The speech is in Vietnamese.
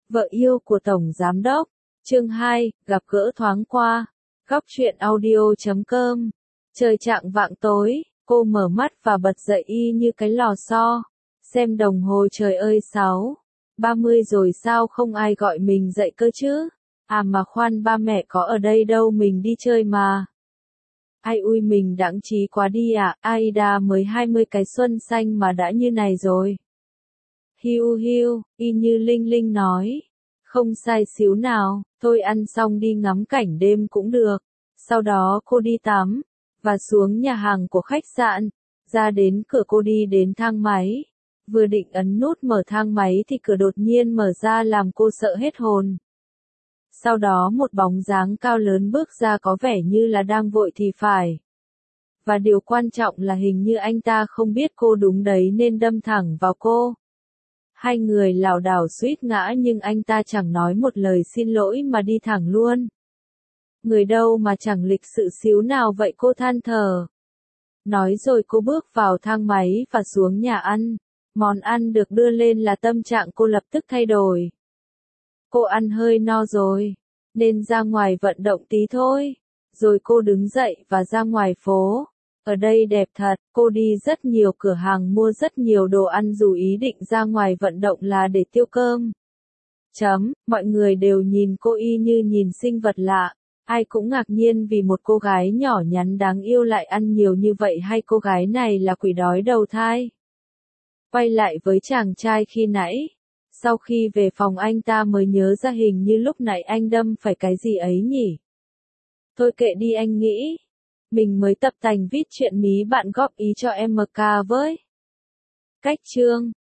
Vợ yêu của Tổng Giám Đốc. Chương 2, gặp gỡ thoáng qua. Góc truyện audio.com. Trời chạng vạng tối, cô mở mắt và bật dậy y như cái lò xo. Xem đồng hồ, trời ơi 6:30 rồi, sao không ai gọi mình dậy cơ chứ? À mà khoan, ba mẹ có ở đây đâu, mình đi chơi mà. Ai ui, mình đãng trí quá đi ạ, Aida mới 20 cái xuân xanh mà đã như này rồi. Hiu hiu, y như Linh Linh nói. Không sai xíu nào, thôi ăn xong đi ngắm cảnh đêm cũng được. Sau đó cô đi tắm, và xuống nhà hàng của khách sạn. Ra đến cửa cô đi đến thang máy. Vừa định ấn nút mở thang máy thì cửa đột nhiên mở ra làm cô sợ hết hồn. Sau đó một bóng dáng cao lớn bước ra, có vẻ như là đang vội thì phải. Và điều quan trọng là hình như anh ta không biết cô đúng đấy nên đâm thẳng vào cô. Hai người lảo đảo suýt ngã nhưng anh ta chẳng nói một lời xin lỗi mà đi thẳng luôn. Người đâu mà chẳng lịch sự xíu nào vậy, cô than thở. Nói rồi cô bước vào thang máy và xuống nhà ăn. Món ăn được đưa lên là tâm trạng cô lập tức thay đổi. Cô ăn hơi no rồi, nên ra ngoài vận động tí thôi. Rồi cô đứng dậy và ra ngoài phố. Ở đây đẹp thật, cô đi rất nhiều cửa hàng mua rất nhiều đồ ăn dù ý định ra ngoài vận động là để tiêu cơm. Mọi người đều nhìn cô y như nhìn sinh vật lạ. Ai cũng ngạc nhiên vì một cô gái nhỏ nhắn đáng yêu lại ăn nhiều như vậy, hay cô gái này là quỷ đói đầu thai. Quay lại với chàng trai khi nãy. Sau khi về phòng anh ta mới nhớ ra hình như lúc nãy anh đâm phải cái gì ấy nhỉ. Thôi kệ đi, anh nghĩ. Mình mới tập tành viết chuyện mí, bạn góp ý cho em MK với. Cách chương